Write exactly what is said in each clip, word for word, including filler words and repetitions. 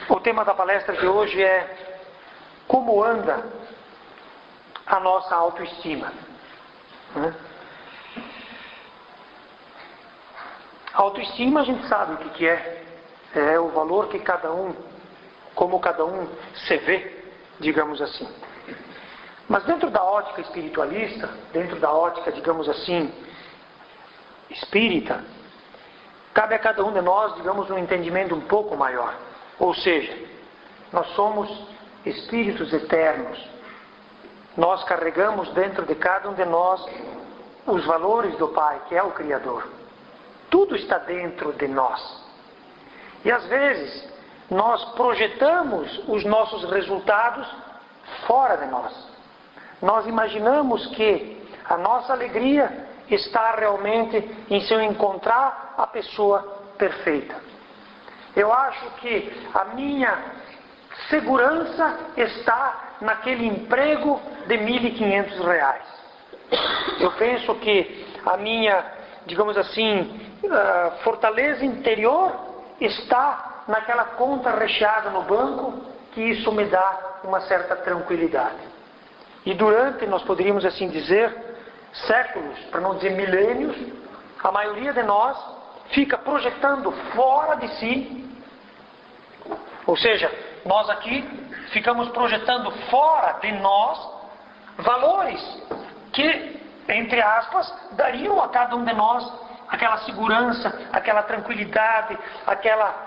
O tema da palestra de hoje é como anda a nossa autoestima. Né? A autoestima a gente sabe o que, que é. É o valor que cada um, como cada um se vê, digamos assim. Mas dentro da ótica espiritualista, dentro da ótica, digamos assim, espírita, cabe a cada um de nós, digamos, um entendimento um pouco maior. Ou seja, nós somos espíritos eternos. Nós carregamos dentro de cada um de nós os valores do Pai, que é o Criador. Tudo está dentro de nós. E às vezes, nós projetamos os nossos resultados fora de nós. Nós imaginamos que a nossa alegria está realmente em se encontrar a pessoa perfeita. Eu acho que a minha segurança está naquele emprego de mil e quinhentos reais. Eu penso que a minha, digamos assim, fortaleza interior está naquela conta recheada no banco, que isso me dá uma certa tranquilidade. E durante, nós poderíamos assim dizer, séculos, para não dizer milênios, a maioria de nós fica projetando fora de si, ou seja, nós aqui ficamos projetando fora de nós valores que, entre aspas, dariam a cada um de nós aquela segurança, aquela tranquilidade, aquela,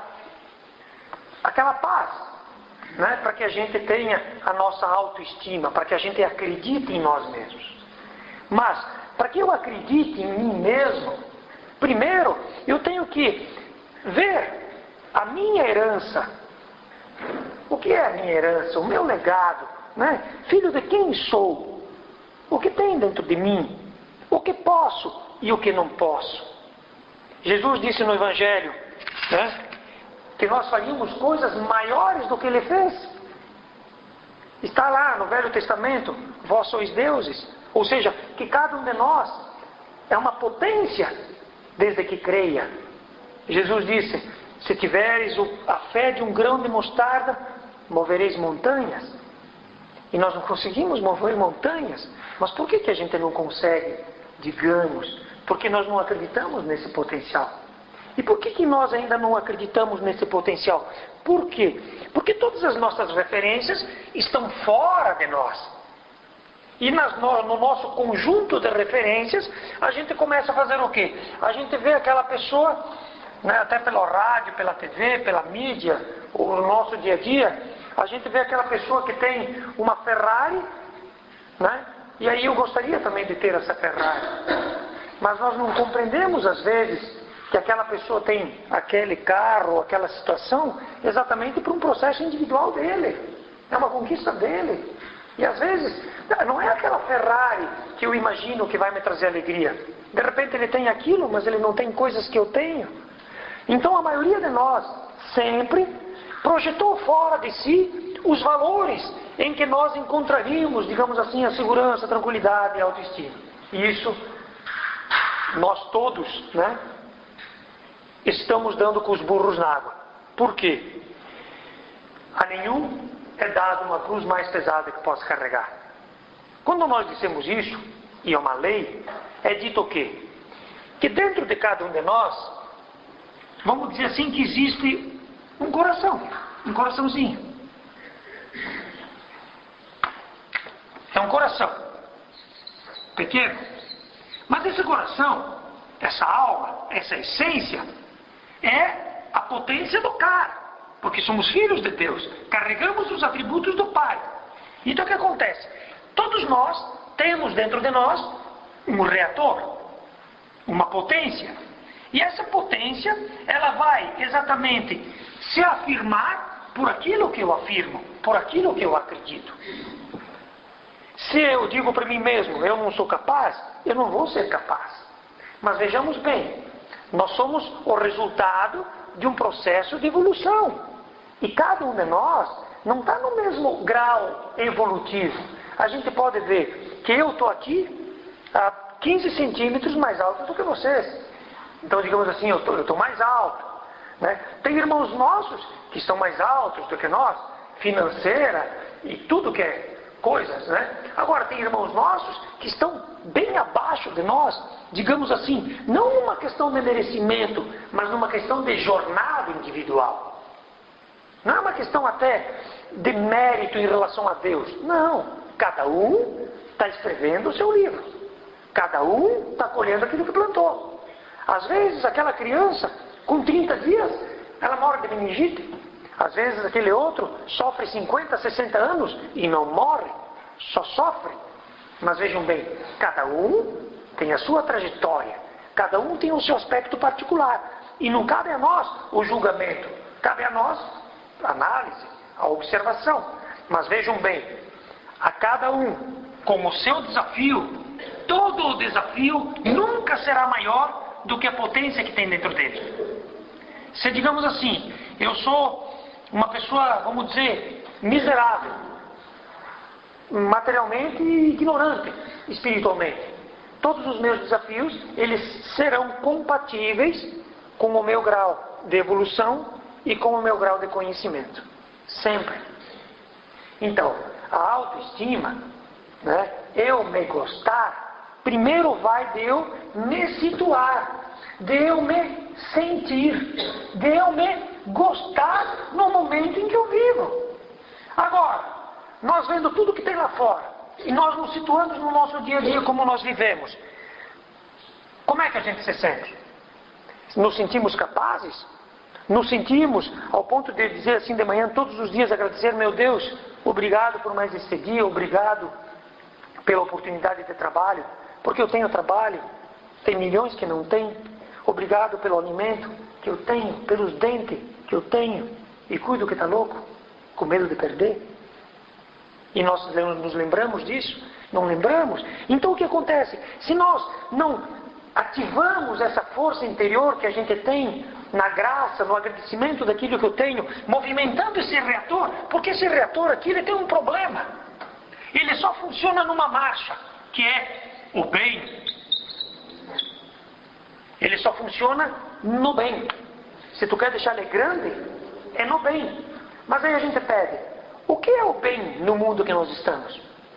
aquela paz, né? Para que a gente tenha a nossa autoestima, para que a gente acredite em nós mesmos. Mas, para que eu acredite em mim mesmo, primeiro eu tenho que ver a minha herança. O que é a minha herança? O meu legado, né? Filho de quem sou? O que tem dentro de mim? O que posso e o que não posso? Jesus disse no Evangelho, né, que nós faríamos coisas maiores do que Ele fez. Está lá no Velho Testamento, vós sois deuses. Ou seja, que cada um de nós é uma potência desde que creia. Jesus disse, se tiveres a fé de um grão de mostarda, movereis montanhas. E nós não conseguimos mover montanhas. Mas por que, que a gente não consegue? Digamos, porque nós não acreditamos nesse potencial. E por que, que nós ainda não acreditamos nesse potencial? Por quê? Porque todas as nossas referências estão fora de nós. E nas, no, no nosso conjunto de referências, a gente começa a fazer o quê? A gente vê aquela pessoa, né, até pelo rádio, pela T V, pela mídia, o nosso dia a dia, a gente vê aquela pessoa que tem uma Ferrari, né? E aí eu gostaria também de ter essa Ferrari. Mas nós não compreendemos às vezes que aquela pessoa tem aquele carro, aquela situação, exatamente por um processo individual dele. É uma conquista dele. E às vezes, não é aquela Ferrari que eu imagino que vai me trazer alegria. De repente ele tem aquilo, mas ele não tem coisas que eu tenho. Então a maioria de nós sempre projetou fora de si os valores em que nós encontraríamos, digamos assim, a segurança, a tranquilidade e a autoestima. E isso, nós todos, né, estamos dando com os burros na água. Por quê? A nenhum é dado uma cruz mais pesada que possa carregar. Quando nós dissemos isso, e é uma lei, é dito o quê? Que dentro de cada um de nós, vamos dizer assim, que existe um coração, um coraçãozinho. É um coração pequeno. Mas esse coração, essa alma, essa essência, é a potência do cara. Porque somos filhos de Deus, carregamos os atributos do Pai. Então o que acontece? Todos nós temos dentro de nós um reator, uma potência. E essa potência, ela vai exatamente se afirmar por aquilo que eu afirmo, por aquilo que eu acredito. Se eu digo para mim mesmo, eu não sou capaz, eu não vou ser capaz. Mas vejamos bem, nós somos o resultado de um processo de evolução. E cada um de nós não está no mesmo grau evolutivo. A gente pode ver que eu estou aqui a quinze centímetros mais alto do que vocês. Então, digamos assim, eu estou mais alto. Né? Tem irmãos nossos que são mais altos do que nós, financeira e tudo que é coisas, né? Agora tem irmãos nossos que estão bem abaixo de nós, digamos assim, não numa questão de merecimento, mas numa questão de jornada individual. Não é uma questão até de mérito em relação a Deus. Não. Cada um está escrevendo o seu livro. Cada um está colhendo aquilo que plantou. Às vezes aquela criança, com trinta dias, ela morre de meningite. Às vezes aquele outro sofre cinquenta, sessenta anos e não morre, só sofre. Mas vejam bem, cada um tem a sua trajetória, cada um tem o seu aspecto particular. E não cabe a nós o julgamento, cabe a nós a análise, a observação. Mas vejam bem, a cada um com o seu desafio, todo o desafio nunca será maior do que a potência que tem dentro dele. Se digamos assim, eu sou uma pessoa, vamos dizer, miserável, materialmente e ignorante espiritualmente. Todos os meus desafios, eles serão compatíveis com o meu grau de evolução e com o meu grau de conhecimento. Sempre. Então, a autoestima, né, eu me gostar, primeiro vai de eu me situar, de eu me sentir, de eu me gostar no momento em que eu vivo. Agora, nós vendo tudo que tem lá fora, e nós nos situamos no nosso dia a dia como nós vivemos, como é que a gente se sente? Nos sentimos capazes? Nos sentimos ao ponto de dizer assim de manhã, todos os dias, agradecer, meu Deus, obrigado por mais esse dia, obrigado pela oportunidade de trabalho, porque eu tenho trabalho, tem milhões que não têm. Obrigado pelo alimento que eu tenho, pelos dentes que eu tenho, e cuido que está louco, com medo de perder. E nós nos lembramos disso? Não lembramos? Então o que acontece? Se nós não ativamos essa força interior que a gente tem na graça, no agradecimento daquilo que eu tenho, movimentando esse reator, porque esse reator aqui ele tem um problema. Ele só funciona numa marcha, que é o bem. Ele só funciona no bem. Se tu quer deixar ele grande, é no bem. Mas aí a gente pede, o que é o bem no mundo que nós estamos?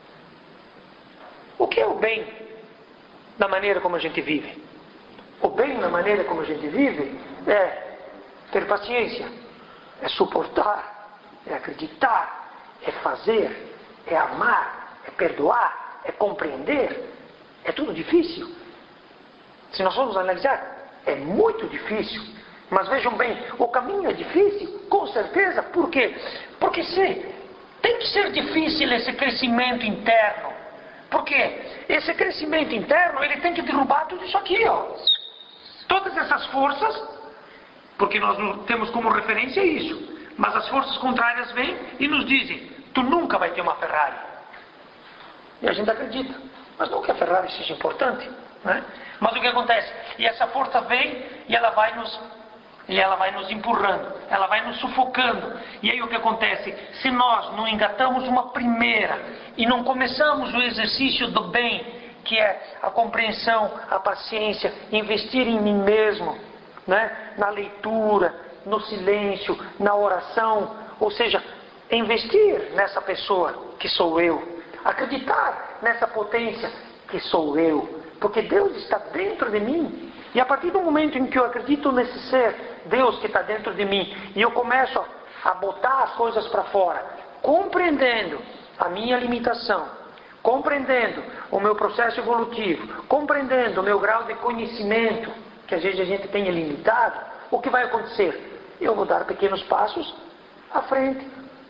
O que é o bem da maneira como a gente vive? O bem na maneira como a gente vive é ter paciência, é suportar, é acreditar, é fazer, é amar, é perdoar, é compreender. É tudo difícil. Se nós formos analisar, é muito difícil. Mas vejam bem, o caminho é difícil, com certeza. Por quê? Porque se, tem que ser difícil esse crescimento interno. Porque esse crescimento interno, ele tem que derrubar tudo isso aqui, ó. Todas essas forças, porque nós temos como referência isso. Mas as forças contrárias vêm e nos dizem, tu nunca vai ter uma Ferrari. E a gente acredita. Mas não que a Ferrari seja importante, né? Mas o que acontece? E essa força vem e ela vai nos, e ela vai nos empurrando, ela vai nos sufocando. E aí o que acontece? Se nós não engatamos uma primeira e não começamos o exercício do bem, que é a compreensão, a paciência, investir em mim mesmo, né? Na leitura, no silêncio, na oração, ou seja, investir nessa pessoa que sou eu, acreditar nessa potência que sou eu, porque Deus está dentro de mim. E a partir do momento em que eu acredito nesse ser, Deus que está dentro de mim, e eu começo a botar as coisas para fora, compreendendo a minha limitação, compreendendo o meu processo evolutivo, compreendendo o meu grau de conhecimento, que às vezes a gente tem limitado, o que vai acontecer? Eu vou dar pequenos passos à frente.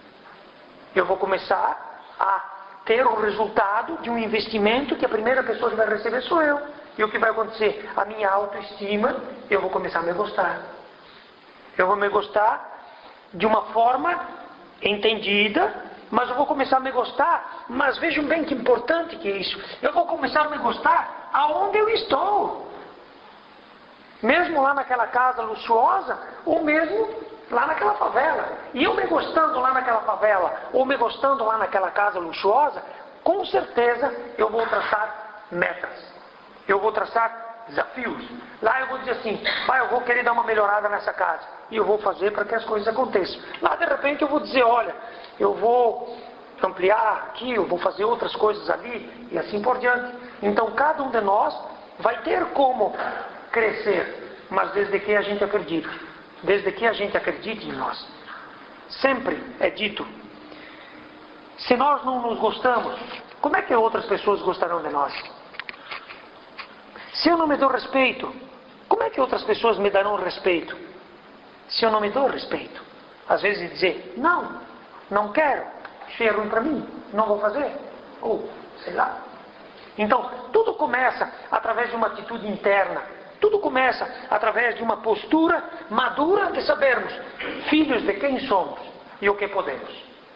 Eu vou começar a ter o resultado de um investimento que a primeira pessoa que vai receber sou eu. E o que vai acontecer? A minha autoestima, eu vou começar a me gostar. Eu vou me gostar de uma forma entendida, mas eu vou começar a me gostar, mas vejam bem que importante que é isso. Eu vou começar a me gostar aonde eu estou. Mesmo lá naquela casa luxuosa, ou mesmo lá naquela favela. E eu me gostando lá naquela favela, ou me gostando lá naquela casa luxuosa, com certeza eu vou traçar metas. Eu vou traçar desafios. Lá eu vou dizer assim, pai, eu vou querer dar uma melhorada nessa casa. E eu vou fazer para que as coisas aconteçam. Lá de repente eu vou dizer, olha, eu vou ampliar aqui, eu vou fazer outras coisas ali, e assim por diante. Então cada um de nós vai ter como crescer, mas desde que a gente acredite. Desde que a gente acredite em nós. Sempre é dito, se nós não nos gostamos, como é que outras pessoas gostarão de nós? Se eu não me dou respeito, como é que outras pessoas me darão respeito? Se eu não me dou respeito, às vezes dizer, não, não quero, isso é ruim para mim, não vou fazer, ou sei lá. Então, tudo começa através de uma atitude interna, tudo começa através de uma postura madura de sabermos filhos de quem somos e o que podemos.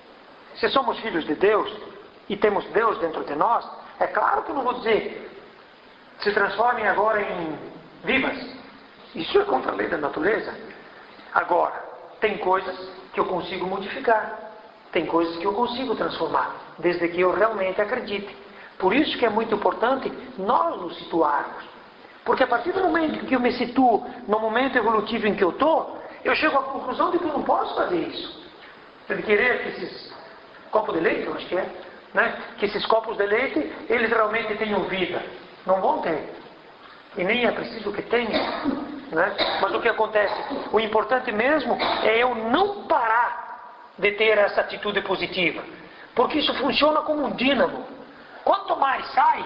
Se somos filhos de Deus e temos Deus dentro de nós, é claro que eu não vou dizer se transformem agora em vivas. Isso é contra a lei da natureza. Agora, tem coisas que eu consigo modificar, tem coisas que eu consigo transformar, desde que eu realmente acredite. Por isso que é muito importante nós nos situarmos. Porque a partir do momento que eu me situo no momento evolutivo em que eu estou, eu chego à conclusão de que eu não posso fazer isso. De querer que esses copos de leite, eu acho que é, né? Que esses copos de leite, eles realmente tenham vida. Não vão ter. E nem é preciso que tenham. Né? Mas o que acontece? O importante mesmo é eu não parar de ter essa atitude positiva. Porque isso funciona como um dínamo. Quanto mais sai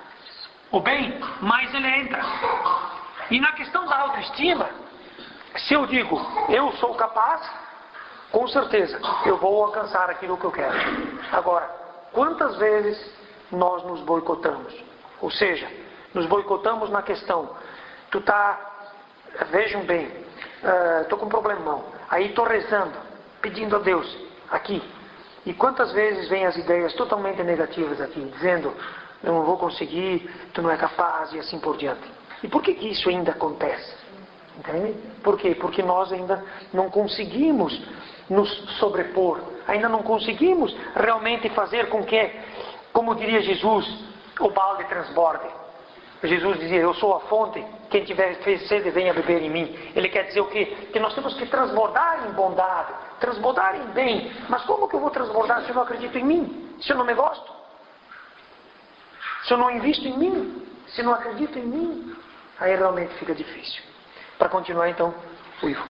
o bem, mais ele entra. E na questão da autoestima, se eu digo, eu sou capaz, com certeza, eu vou alcançar aquilo que eu quero. Agora, quantas vezes nós nos boicotamos? Ou seja, nos boicotamos na questão, tu tá, vejam bem, estou uh, com um problemão, aí estou rezando, pedindo a Deus, aqui. E quantas vezes vêm as ideias totalmente negativas aqui, dizendo, eu não vou conseguir, tu não é capaz e assim por diante. E por que que isso ainda acontece? Entende? Por quê? Porque nós ainda não conseguimos nos sobrepor, ainda não conseguimos realmente fazer com que, como diria Jesus, o balde transborde. Jesus dizia, eu sou a fonte, quem tiver sede venha beber em mim. Ele quer dizer o quê? Que nós temos que transbordar em bondade, transbordar em bem. Mas como que eu vou transbordar se eu não acredito em mim? Se eu não me gosto? Se eu não invisto em mim? Se eu não acredito em mim? Aí realmente fica difícil. Para continuar então, o Ivo.